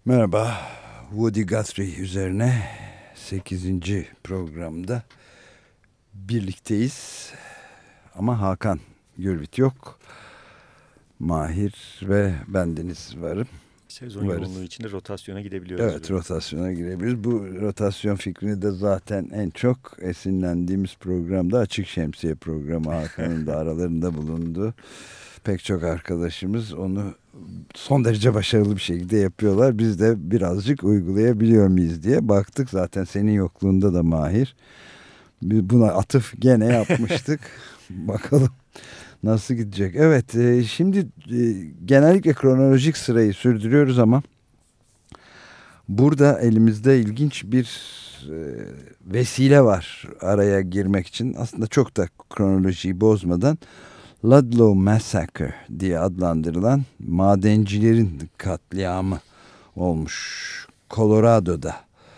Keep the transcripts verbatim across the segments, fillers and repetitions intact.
Merhaba, Woody Guthrie üzerine sekizinci programda birlikteyiz. Ama Hakan Gürvit yok. Mahir ve bendeniz varım. Sezon Varız. yoğunluğu içinde rotasyona gidebiliyoruz. Evet, böyle. rotasyona girebiliriz. Bu rotasyon fikrini de zaten en çok esinlendiğimiz programda Açık Şemsiye programı, Hakan'ın da aralarında bulunduğu pek çok arkadaşımız onu son derece başarılı bir şekilde yapıyorlar. Biz de birazcık uygulayabiliyor muyuz diye baktık. Zaten senin yokluğunda da Mahir. Buna atıf gene yapmıştık. Bakalım nasıl gidecek. Evet, e, şimdi e, genellikle kronolojik sırayı sürdürüyoruz ama burada elimizde ilginç bir e, vesile var araya girmek için. Aslında çok da kronolojiyi bozmadan Ludlow Massacre diye adlandırılan madencilerin katliamı olmuş Colorado'da.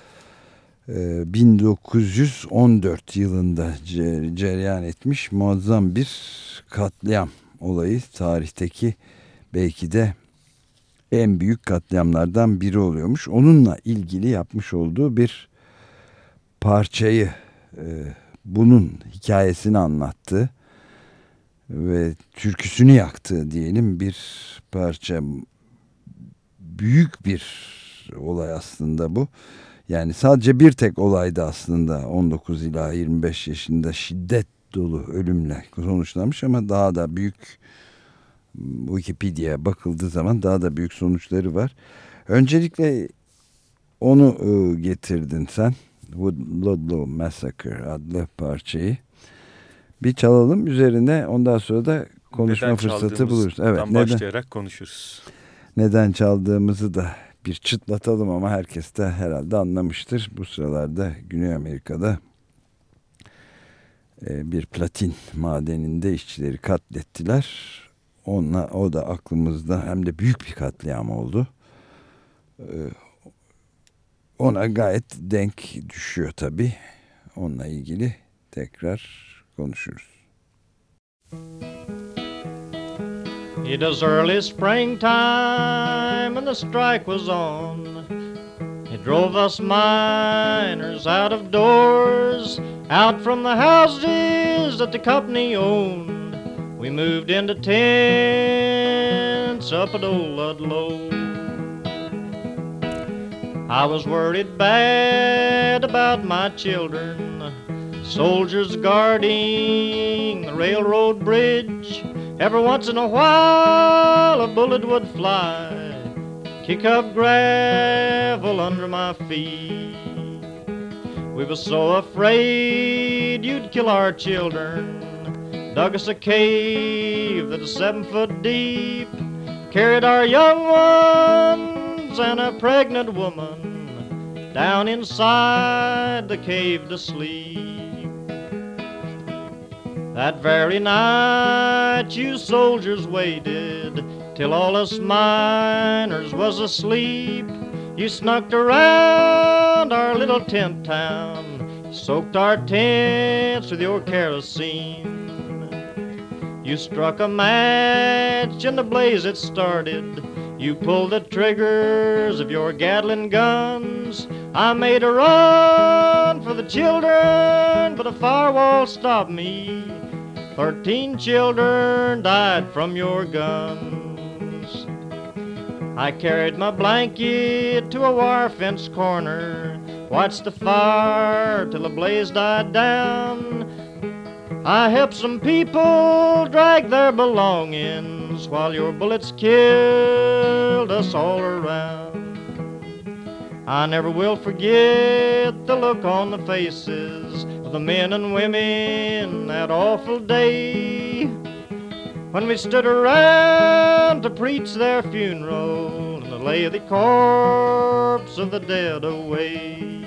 bin dokuz yüz on dört yılında cereyan etmiş muazzam bir katliam olayı. Tarihteki belki de en büyük katliamlardan biri oluyormuş. Onunla ilgili yapmış olduğu bir parçayı, bunun hikayesini anlattı ve türküsünü yaktı diyelim bir parça. Büyük bir olay aslında bu. Yani sadece bir tek olaydı aslında, on dokuz ila yirmi beş yaşında şiddet dolu ölümle sonuçlanmış ama daha da büyük, Wikipedia'ya bakıldığı zaman daha da büyük sonuçları var. Öncelikle onu getirdin sen, Ludlow Massacre adlı parçayı. Bir çalalım üzerine, ondan sonra da konuşma neden fırsatı buluruz. Evet, neden başlayarak konuşuruz. Neden çaldığımızı da bir çıtlatalım ama herkes de herhalde anlamıştır. Bu sıralarda Güney Amerika'da bir platin madeninde işçileri katlettiler. Onunla, o da aklımızda, hem de büyük bir katliam oldu. Ona gayet denk düşüyor tabii. Onunla ilgili tekrar konuşuruz. It was early springtime and the strike was on. It drove us miners out of doors, out from the houses that the company owned. We moved into tents up at old Ludlow. I was worried bad about my children, soldiers guarding the railroad bridge. Every once in a while a bullet would fly, kick up gravel under my feet. We were so afraid you'd kill our children, dug us a cave that was seven foot deep, carried our young ones and a pregnant woman down inside the cave to sleep. That very night you soldiers waited till all us miners was asleep. You snuck around our little tent town, soaked our tents with your kerosene. You struck a match and the blaze it started. You pulled the triggers of your Gatling guns. I made a run for the children, but a firewall stopped me. Thirteen children died from your guns. I carried my blanket to a wire fence corner, watched the fire till the blaze died down. I helped some people drag their belongings while your bullets killed us all around. I never will forget the look on the faces of the men and women that awful day when we stood around to preach their funeral and to lay the corpse of the dead away.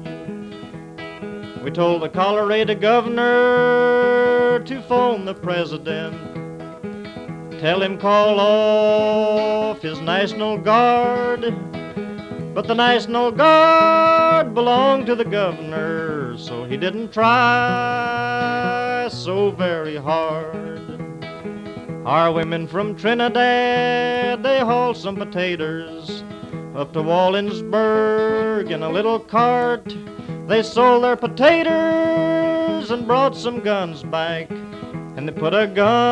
We told the Colorado governor to phone the president, tell him call off his National Guard. But the National Guard belonged to the governor, so he didn't try so very hard. Our women from Trinidad, they hauled some potatoes up to Wallensburg in a little cart. They sold their potatoes and brought some guns back, and they put a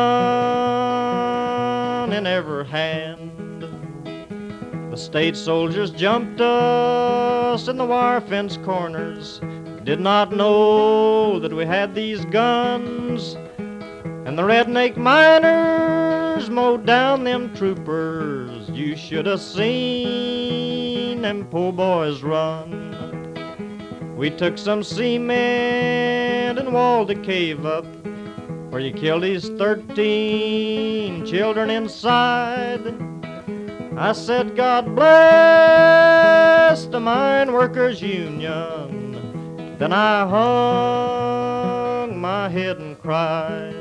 gun in every hand. The state soldiers jumped us in the wire fence corners, did not know that we had these guns. And the redneck miners mowed down them troopers. You should have seen them poor boys run. We took some cement and walled the cave up, where you killed these thirteen children inside. I said, God bless the Mine Workers Union. Then I hung my head and cried.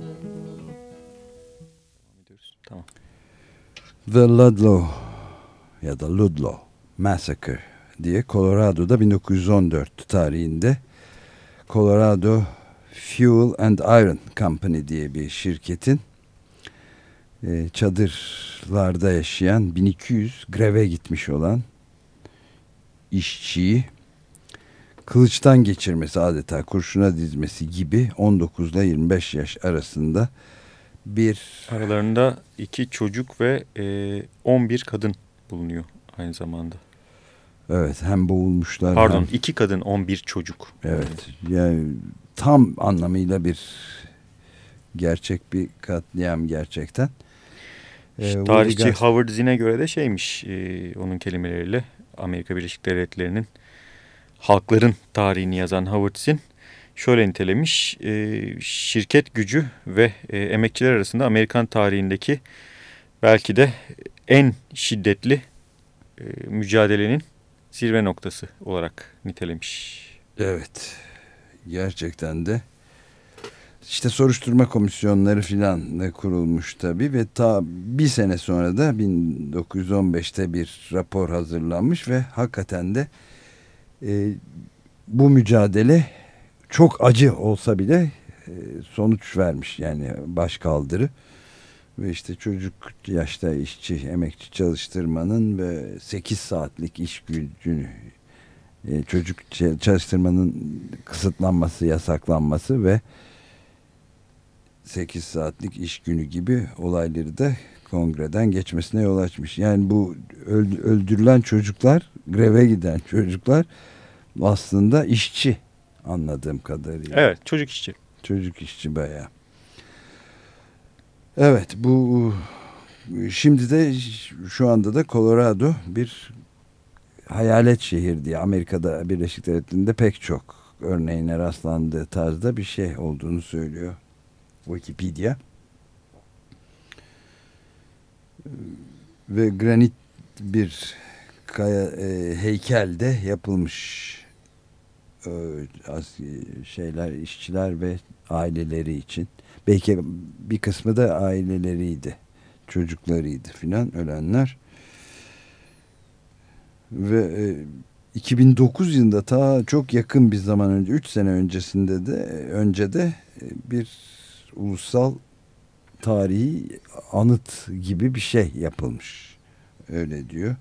Tamam. The Ludlow ya da Ludlow Massacre diye Colorado'da bin dokuz yüz on dört tarihinde Colorado Fuel and Iron Company diye bir şirketin e, çadırlarda yaşayan bin iki yüz greve gitmiş olan işçiyi kılıçtan geçirmesi, adeta kurşuna dizmesi gibi on dokuz ile yirmi beş yaş arasında bir... Aralarında iki çocuk ve e, on bir kadın bulunuyor aynı zamanda. Evet, hem boğulmuşlar. Pardon, hem... iki kadın, on bir çocuk. Evet, yani tam anlamıyla bir gerçek bir katliam gerçekten. Ee, Tarihçi Gast... Howard Zinn'e göre de şeymiş, e, onun kelimeleriyle Amerika Birleşik Devletleri'nin halkların tarihini yazan Howard Zinn şöyle nitelemiş: e, şirket gücü ve e, emekçiler arasında Amerikan tarihindeki belki de en şiddetli e, mücadelenin zirve noktası olarak nitelemiş. Evet, gerçekten de işte soruşturma komisyonları filan kurulmuş tabii ve ta bir sene sonra da bin dokuz yüz on beşte bir rapor hazırlanmış ve hakikaten de e, bu mücadele çok acı olsa bile e, sonuç vermiş, yani başkaldırı ve işte çocuk yaşta işçi, emekçi çalıştırmanın ve sekiz saatlik iş gücünü, e, çocuk çalıştırmanın kısıtlanması, yasaklanması ve sekiz saatlik iş günü gibi olayları da kongreden geçmesine yol açmış. Yani bu öldürülen çocuklar, greve giden çocuklar aslında işçi anladığım kadarıyla. Evet, çocuk işçi. Çocuk işçi bayağı. Evet, bu şimdi de şu anda da Colorado bir hayalet şehir diye Amerika'da Birleşik Devletleri'nde pek çok örneğine rastlandığı tarzda bir şey olduğunu söylüyor Wikipedia. Ve granit bir kaya, e, heykel de yapılmış e, şeyler, işçiler ve aileleri için. Belki bir kısmı da aileleriydi, çocuklarıydı filan ölenler. Ve e, iki bin dokuz yılında, ta çok yakın bir zaman önce, üç sene öncesinde de önce de bir ulusal tarihi anıt gibi bir şey yapılmış. Öyle diyor.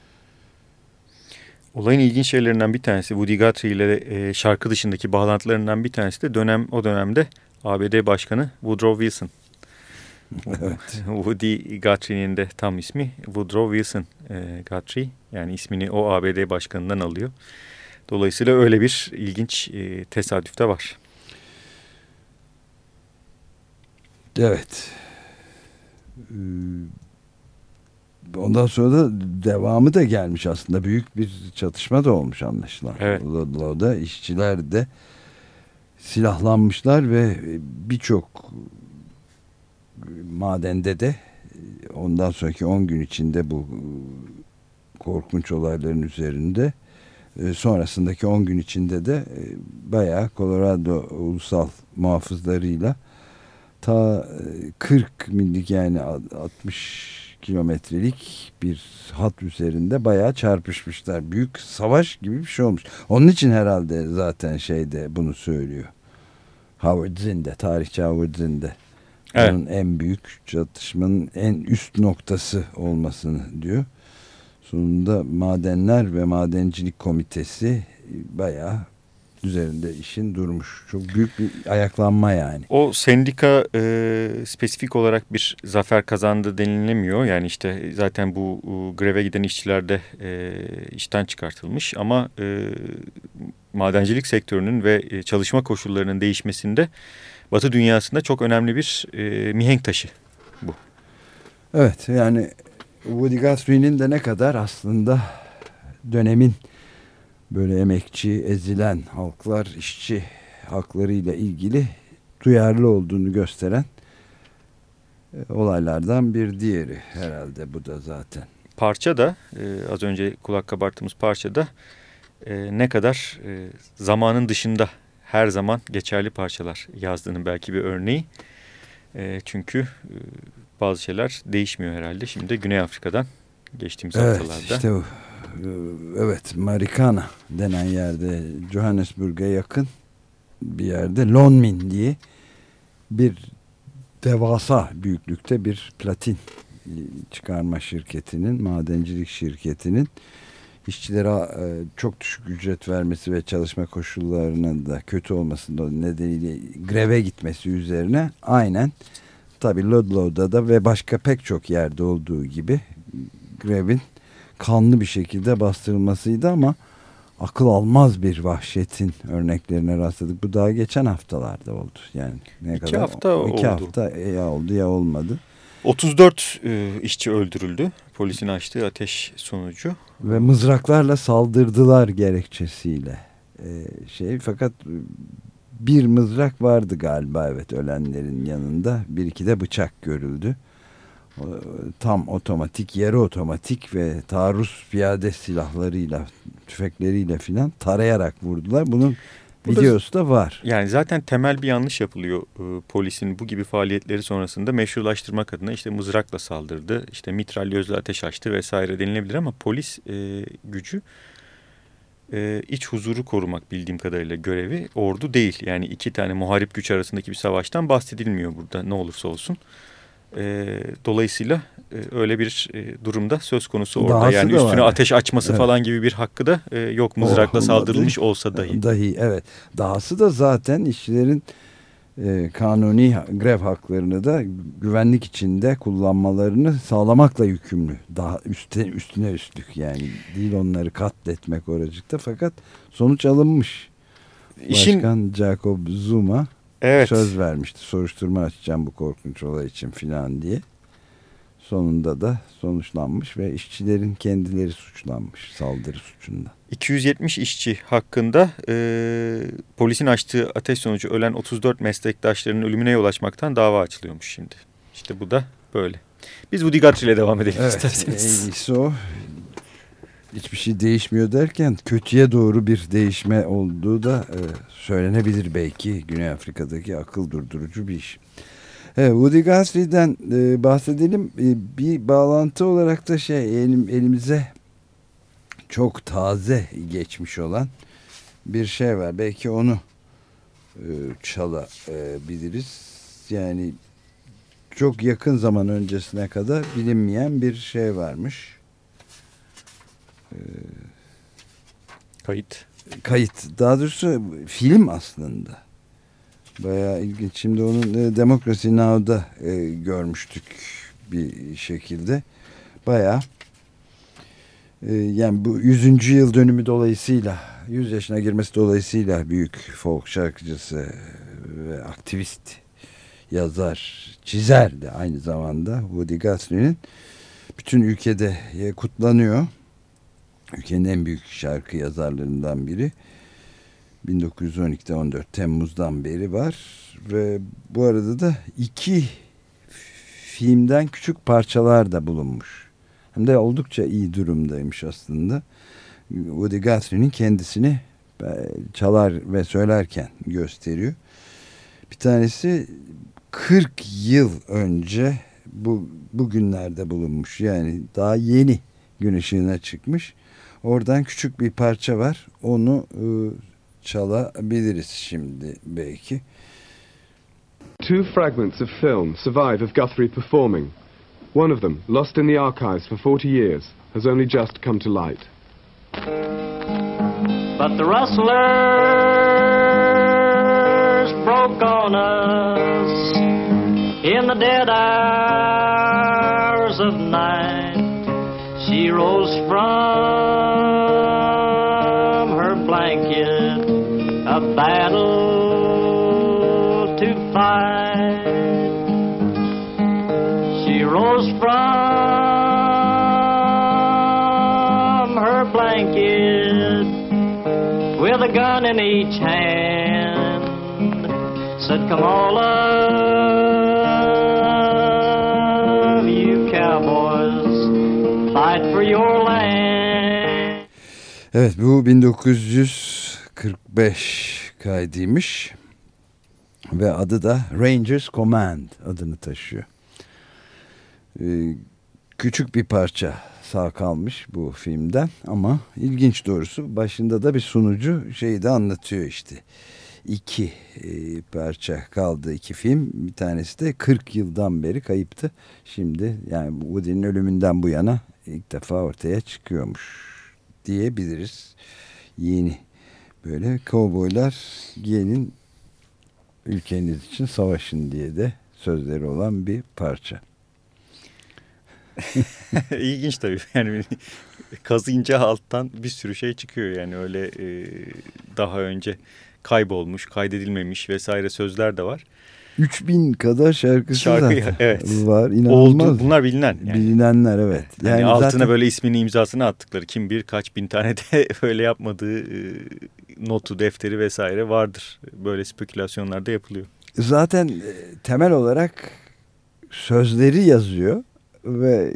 Olayın ilginç şeylerinden bir tanesi, Woody Guthrie ile e, şarkı dışındaki bağlantılarından bir tanesi de dönem o dönemde A B D Başkanı Woodrow Wilson. Evet. Woody Guthrie'nin de tam ismi Woodrow Wilson e, Guthrie. Yani ismini o A B D Başkanı'ndan alıyor. Dolayısıyla öyle bir ilginç e, tesadüf de var. Evet. Ondan sonra da devamı da gelmiş aslında. Büyük bir çatışma da olmuş anlaşılan. Evet. Ludlow'da işçiler de silahlanmışlar ve birçok madende de ondan sonraki on gün içinde bu korkunç olayların üzerinde, sonrasındaki on gün içinde de bayağı Colorado ulusal muhafızlarıyla ta kırk millik, yani altmış kilometrelik bir hat üzerinde bayağı çarpışmışlar. Büyük savaş gibi bir şey olmuş. Onun için herhalde zaten şeyde bunu söylüyor. Howard Zinn'de, tarihçi Howard Zinn'de. Evet. Onun en büyük çatışmanın en üst noktası olmasını diyor. Sonunda Madenler ve Madencilik Komitesi bayağı üzerinde işin durmuş. Çok büyük bir ayaklanma yani. O sendika e, spesifik olarak bir zafer kazandı denilemiyor. Yani işte zaten bu e, greve giden işçiler de e, işten çıkartılmış. Ama e, madencilik sektörünün ve e, çalışma koşullarının değişmesinde Batı dünyasında çok önemli bir e, mihenk taşı bu. Evet, yani Woody Guthrie'nin de ne kadar aslında dönemin böyle emekçi, ezilen halklar, işçi haklarıyla ilgili duyarlı olduğunu gösteren e, olaylardan bir diğeri herhalde bu da zaten. Parça da e, az önce kulak kabarttığımız parça da e, ne kadar e, zamanın dışında her zaman geçerli parçalar yazdığının belki bir örneği. E, çünkü e, bazı şeyler değişmiyor herhalde. Şimdi de Güney Afrika'dan geçtiğimiz evet, haftalarda. Evet işte o. Evet, Marikana denen yerde, Johannesburg'a yakın bir yerde Lonmin diye bir devasa büyüklükte bir platin çıkarma şirketinin, madencilik şirketinin işçilere çok düşük ücret vermesi ve çalışma koşullarının da kötü olması nedeniyle greve gitmesi üzerine aynen tabii Ludlow'da da ve başka pek çok yerde olduğu gibi grevin kanlı bir şekilde bastırılmasıydı ama akıl almaz bir vahşetin örneklerine rastladık. Bu daha geçen haftalarda oldu. Yani ne iki kadar? hafta iki oldu. hafta ya oldu ya olmadı. otuz dört e, işçi öldürüldü. Polisin açtığı ateş sonucu. Ve mızraklarla saldırdılar gerekçesiyle. Ee, şey fakat bir mızrak vardı galiba, evet, ölenlerin yanında. Bir iki de bıçak görüldü. Tam otomatik, yarı otomatik ve taarruz piyade silahlarıyla, tüfekleriyle filan tarayarak vurdular. Bunun bu videosu da, da var. Yani zaten temel bir yanlış yapılıyor e, polisin bu gibi faaliyetleri sonrasında meşrulaştırmak adına. İşte mızrakla saldırdı, işte mitralyözle ateş açtı vesaire denilebilir ama polis e, gücü e, iç huzuru korumak bildiğim kadarıyla görevi, ordu değil. Yani iki tane muharip güç arasındaki bir savaştan bahsedilmiyor burada ne olursa olsun. E, dolayısıyla e, öyle bir e, durumda söz konusu orada. Dahası yani üstüne var. Ateş açması evet. falan gibi bir hakkı da e, yok mızrakla oh, saldırılmış değil. Olsa dahi. Dahi evet. Dahası da zaten işçilerin e, kanuni grev haklarını da güvenlik içinde kullanmalarını sağlamakla yükümlü. Daha üstüne, üstüne üstlük yani değil onları katletmek oracıkta, fakat sonuç alınmış. İşin... Başkan Jacob Zuma evet. söz vermişti. Soruşturma açacağım bu korkunç olay için filan diye. Sonunda da sonuçlanmış ve işçilerin kendileri suçlanmış saldırı suçundan. iki yüz yetmiş işçi hakkında e, polisin açtığı ateş sonucu ölen otuz dört meslektaşlarının ölümüne yol açmaktan dava açılıyormuş şimdi. İşte bu da böyle. Biz Woody Guthrie ile devam edelim evet, isterseniz. En iyisi o. Hiçbir şey değişmiyor derken kötüye doğru bir değişme olduğu da e, söylenebilir belki. Güney Afrika'daki akıl durdurucu bir iş. Evet, Woody Guthrie'den e, bahsedelim. E, bir bağlantı olarak da şey elim, elimize çok taze geçmiş olan bir şey var. Belki onu e, çalabiliriz. Yani çok yakın zaman öncesine kadar bilinmeyen bir şey varmış. E, kayıt. Kayıt. Daha doğrusu film aslında. Bayağı ilginç. Şimdi onun e, Democracy Now'da e, görmüştük bir şekilde. Bayağı e, yani bu yüzüncü yıl dönümü dolayısıyla, yüz yaşına girmesi dolayısıyla büyük folk şarkıcısı ve aktivist, yazar, çizer de aynı zamanda Woody Guthrie'nin bütün ülkede e, kutlanıyor. Ülkenin en büyük şarkı yazarlarından biri. bin dokuz yüz on ikide on dört Temmuz'dan beri var ve bu arada da iki filmden küçük parçalar da bulunmuş. Hem de oldukça iyi durumdaymış aslında. Woody Guthrie'nin kendisini çalar ve söylerken gösteriyor. Bir tanesi kırk yıl önce bu bugünlerde bulunmuş. Yani daha yeni gün ışığına çıkmış. Oradan küçük bir parça var. Onu ıı, çalabiliriz şimdi belki. Two fragments of film survive of Guthrie performing. One of them, lost in the archives for forty years, has only just come to light. But the rustlers broke on us in the dead hours of night. She rose from her blanket, a battle to fight. She rose from her blanket with a gun in each hand, said, come all of you cowboys, fight for your land. Evet, bu bin dokuz yüz kırk beş kaydıymış ve adı da Rangers Command adını taşıyor. Ee, küçük bir parça sağ kalmış bu filmden ama ilginç doğrusu başında da bir sunucu şeyi de anlatıyor işte. İki e, parça kaldı, iki film, bir tanesi de kırk yıldan beri kayıptı. Şimdi yani Woody'nin ölümünden bu yana ilk defa ortaya çıkıyormuş diyebiliriz. Yeni böyle kovboylar gelin ülkeniz için savaşın diye de sözleri olan bir parça. İlginç tabii yani kazıyınca alttan bir sürü şey çıkıyor yani öyle e, daha önce kaybolmuş, kaydedilmemiş vesaire sözler de var. üç bin kadar şarkısı Şarkı, zaten evet. var. İnanılmaz. Oldu, bunlar bilinen. Yani. Bilinenler evet. Yani, yani altına zaten böyle ismini imzasını attıkları kim bilir kaç bin tane de öyle yapmadığı e, notu, defteri vesaire vardır. Böyle spekülasyonlar da yapılıyor. Zaten e, temel olarak sözleri yazıyor ve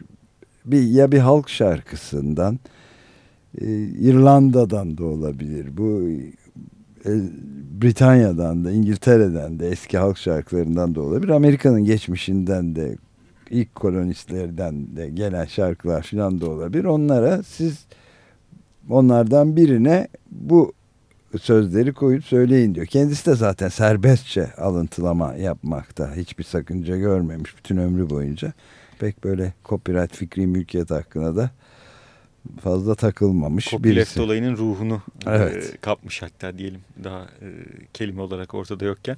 bir ya bir halk şarkısından e, İrlanda'dan da olabilir. Bu e, Britanya'dan da, İngiltere'den de, eski halk şarkılarından da olabilir. Amerika'nın geçmişinden de, ilk kolonistlerden de gelen şarkılar falan da olabilir. Onlara siz onlardan birine bu sözleri koyup söyleyin diyor. Kendisi de zaten serbestçe alıntılama yapmakta hiçbir sakınca görmemiş bütün ömrü boyunca. Pek böyle copyright, fikri mülkiyet hakkına da fazla takılmamış Copyleft birisi. Copyleft olayının ruhunu evet. e, kapmış hatta diyelim daha e, kelime olarak ortada yokken.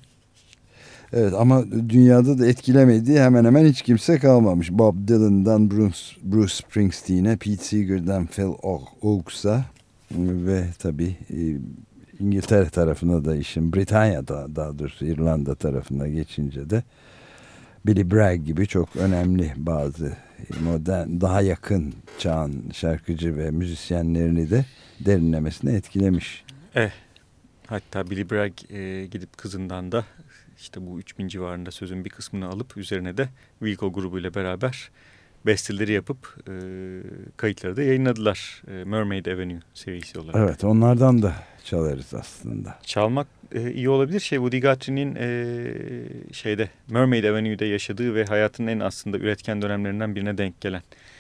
Evet ama dünyada da etkilemediği hemen hemen hiç kimse kalmamış. Bob Dylan'dan Bruce, Bruce Springsteen'e, Pete Seeger'dan Phil Oakes'a ve tabii e, İngiltere tarafına da işin, Britanya'da daha doğrusu İrlanda tarafına geçince de Billy Bragg gibi çok önemli bazı modern, daha yakın çağın şarkıcı ve müzisyenlerini de derinlemesine etkilemiş. Eh, hatta Billy Bragg e, gidip kızından da işte bu üç bin civarında sözün bir kısmını alıp üzerine de Wilco grubuyla beraber besteleri yapıp e, kayıtları da yayınladılar. E, Mermaid Avenue serisi olarak. Evet, onlardan da çalarız aslında. Çalmak e, iyi olabilir. Şey, Woody Guthrie'nin e, şeyde Mermaid Avenue'de yaşadığı ve hayatının en aslında üretken dönemlerinden birine denk gelen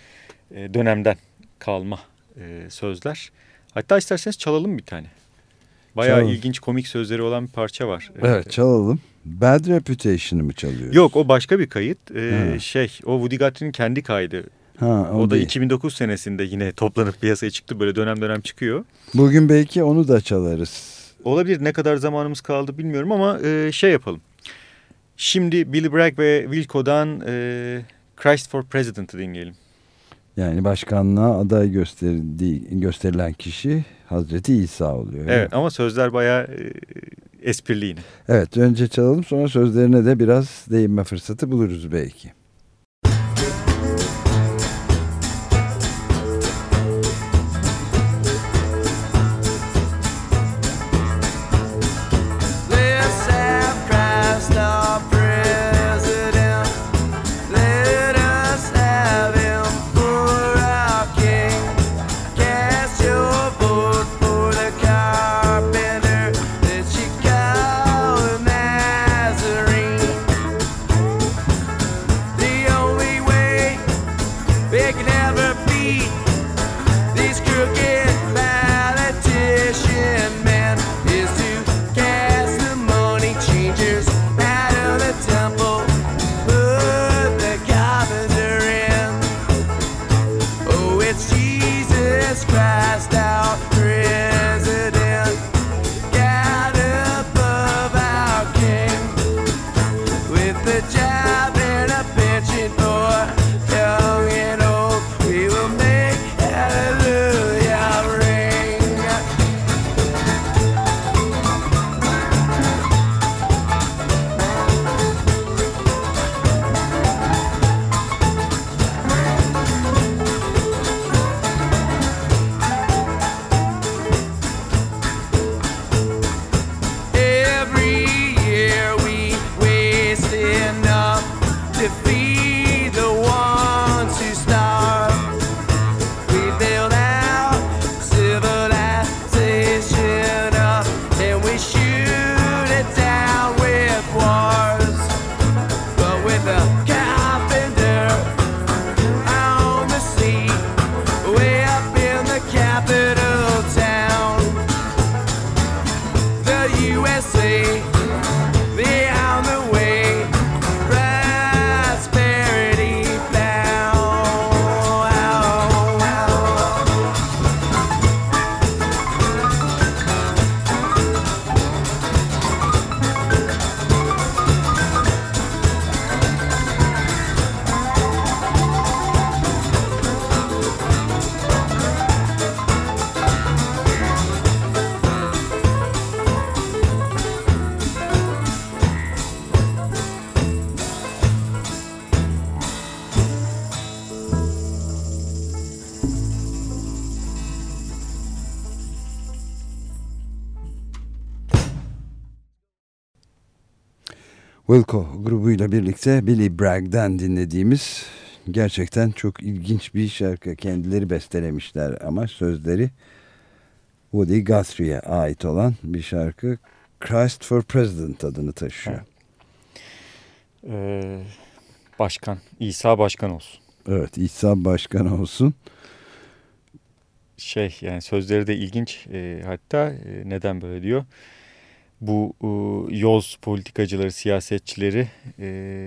e, dönemden kalma e, sözler. Hatta isterseniz çalalım bir tane. Bayağı çalalım. İlginç komik sözleri olan bir parça var. Evet, çalalım. Bad Reputation'ı mı çalıyoruz? Yok, o başka bir kayıt. Ee, şey, o Woody Guthrie'nin kendi kaydı. Ha, o o da değil. iki bin dokuz senesinde yine toplanıp piyasaya çıktı. Böyle dönem dönem çıkıyor. Bugün belki onu da çalarız. Olabilir. Ne kadar zamanımız kaldı bilmiyorum ama e, şey yapalım. Şimdi Billy Bragg ve Wilco'dan e, Christ for President'ı dinleyelim. Yani başkanlığa aday gösterildiği, gösterilen kişi Hazreti İsa oluyor. Evet, ama sözler bayağı e, esprili yine. Evet, önce çalalım, sonra sözlerine de biraz değinme fırsatı buluruz belki. Wilco grubuyla birlikte Billy Bragg'den dinlediğimiz gerçekten çok ilginç bir şarkı. Kendileri bestelemişler ama sözleri Woody Guthrie'ye ait olan bir şarkı. Christ for President adını taşıyor. Ee, başkan, İsa başkan olsun. Evet, İsa başkan olsun. Şey, yani sözleri de ilginç. E, hatta e, neden böyle diyor? Bu e, yoz politikacıları, siyasetçileri e,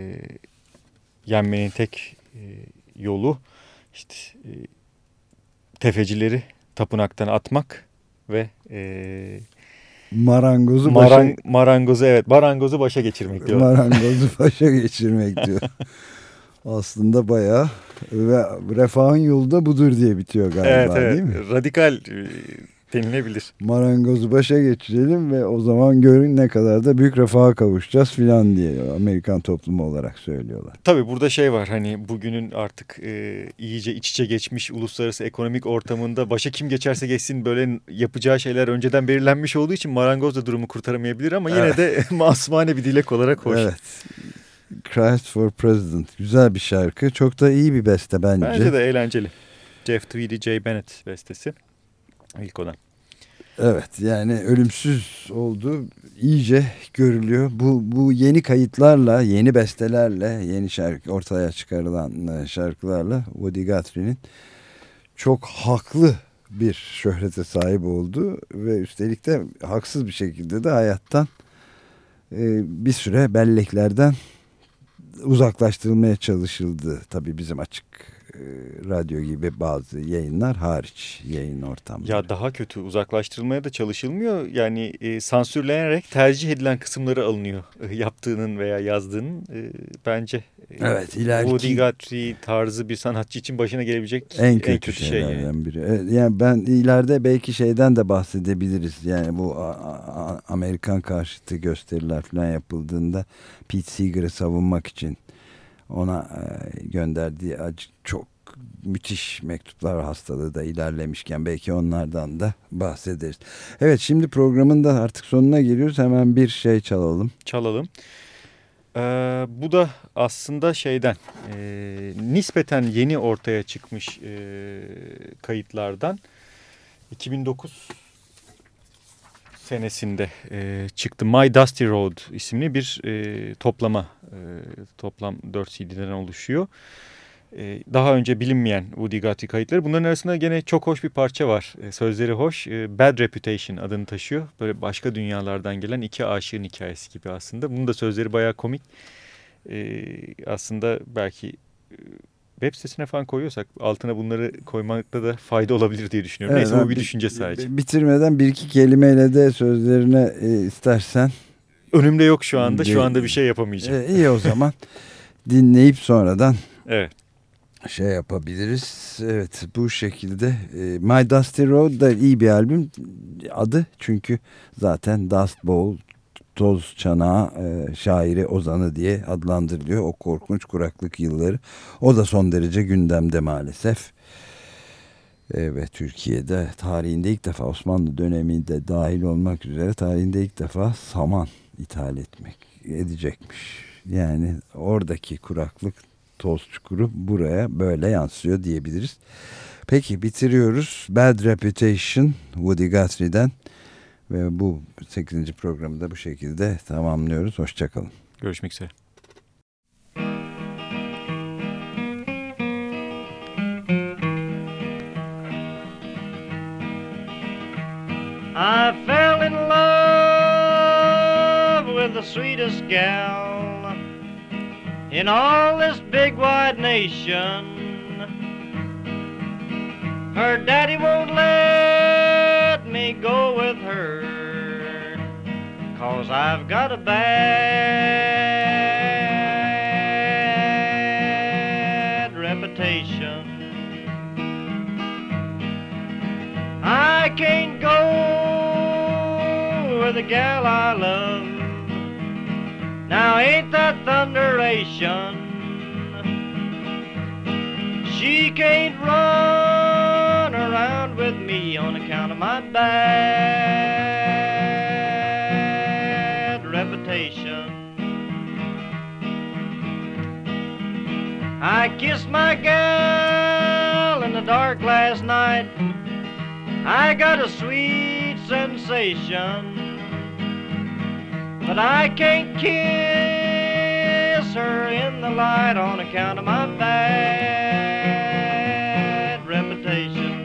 yenmenin tek e, yolu işte e, tefecileri tapınaktan atmak ve e, marangozu maran, başa marangozu evet marangozu başa geçirmek diyor. Marangozu başa geçirmek diyor. Aslında bayağı ve refahın yolu da budur diye bitiyor galiba, evet, evet. Değil mi? Radikal e, denilebilir. Marangozu başa geçirelim ve o zaman görün ne kadar da büyük refaha kavuşacağız filan diye Amerikan toplumu olarak söylüyorlar. Tabii burada şey var, hani bugünün artık e, iyice iç içe geçmiş uluslararası ekonomik ortamında başa kim geçerse geçsin böyle yapacağı şeyler önceden belirlenmiş olduğu için marangoz da durumu kurtaramayabilir ama yine evet. de masumane bir dilek olarak hoş. Evet. Christ for President. Güzel bir şarkı. Çok da iyi bir beste bence. Bence de eğlenceli. Jeff Tweedy, Jay Bennett bestesi. İlk olan. Evet, yani ölümsüz oldu. İyice görülüyor. Bu, bu yeni kayıtlarla, yeni bestelerle, yeni şarkı ortaya çıkarılan şarkılarla Woody Guthrie'nin çok haklı bir şöhrete sahip oldu. Ve üstelik de haksız bir şekilde de hayattan bir süre belleklerden uzaklaştırılmaya çalışıldı. Tabii bizim açık e, radyo gibi bazı yayınlar hariç, yayın ortamları. Ya daha kötü, uzaklaştırılmaya da çalışılmıyor. Yani e, sansürlenerek tercih edilen kısımları alınıyor. E, yaptığının veya yazdığının e, bence e, evet, ileriki Woody Guthrie tarzı bir sanatçı için başına gelebilecek en kötü, en kötü şey. Yani. Biri. Yani ben ileride belki şeyden de bahsedebiliriz. Yani bu a, a, Amerikan karşıtı gösteriler falan yapıldığında Pete Seeger'ı savunmak için ona e, gönderdiği acı, çok müthiş mektuplar, hastalığı da ilerlemişken belki onlardan da bahsederiz. Evet, şimdi programın da artık sonuna geliyoruz. Hemen bir şey çalalım. Çalalım. Ee, bu da aslında şeyden e, nispeten yeni ortaya çıkmış e, kayıtlardan iki bin dokuz senesinde e, çıktı. My Dusty Road isimli bir e, toplama. E, toplam dört C D'den oluşuyor. E, daha önce bilinmeyen Woody Guthrie kayıtları. Bunların arasında gene çok hoş bir parça var. E, sözleri hoş. E, Bad Reputation adını taşıyor. Böyle başka dünyalardan gelen iki aşığın hikayesi gibi aslında. Bunun da sözleri bayağı komik. E, aslında belki e, web sitesine falan koyuyorsak altına bunları koymakta da fayda olabilir diye düşünüyorum. Evet, neyse bu bir düşünce sadece. Bitirmeden bir iki kelimeyle de sözlerine e, istersen. Önümde yok şu anda. Şu anda bir şey yapamayacağım. E, iyi o zaman dinleyip sonradan evet. şey yapabiliriz. Evet, bu şekilde. E, My Dusty Road da iyi bir albüm adı. Çünkü zaten Dust Bowl, toz çanağı e, şairi ozanı diye adlandırılıyor. O korkunç kuraklık yılları. O da son derece gündemde maalesef. E, ve Türkiye'de tarihinde ilk defa, Osmanlı döneminde dahil olmak üzere tarihinde ilk defa saman ithal etmek edecekmiş. Yani oradaki kuraklık, toz çukuru buraya böyle yansıyor diyebiliriz. Peki bitiriyoruz. Bad Reputation Woody Guthrie'den. Ve bu sekizinci programı da bu şekilde tamamlıyoruz. Hoşçakalın. Görüşmek üzere. I fell in love with the sweetest gal in all this big wide nation. Her daddy won't let me go with her, 'cause I've got a bad reputation. I can't go with the gal I love. Now ain't that thunderation? She can't run around with me on account of my bad reputation. I kissed my gal in the dark last night. I got a sweet sensation, but I can't kiss her in the light on account of my bad reputation.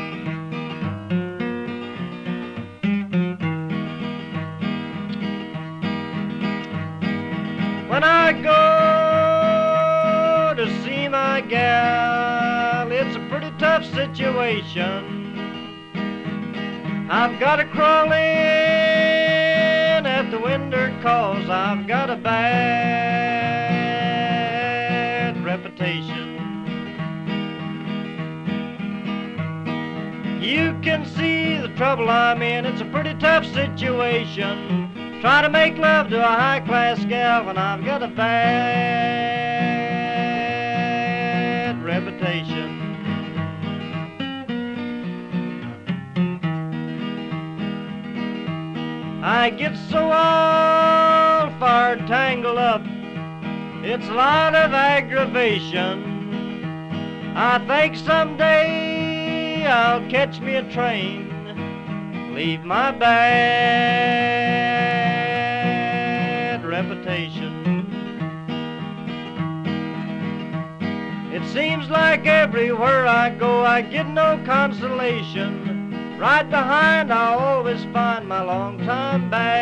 When I go to see my gal, it's a pretty tough situation. I've got to crawl in at the window 'cause I've got a bad reputation. You can see the trouble I'm in, it's a pretty tough situation. Try to make love to a high-class gal when I've got a bad reputation. I get so all far tangled up, it's a lot of aggravation. I think someday I'll catch me a train, leave my bad reputation. It seems like everywhere I go I get no consolation. Right behind, I always find my long-time bad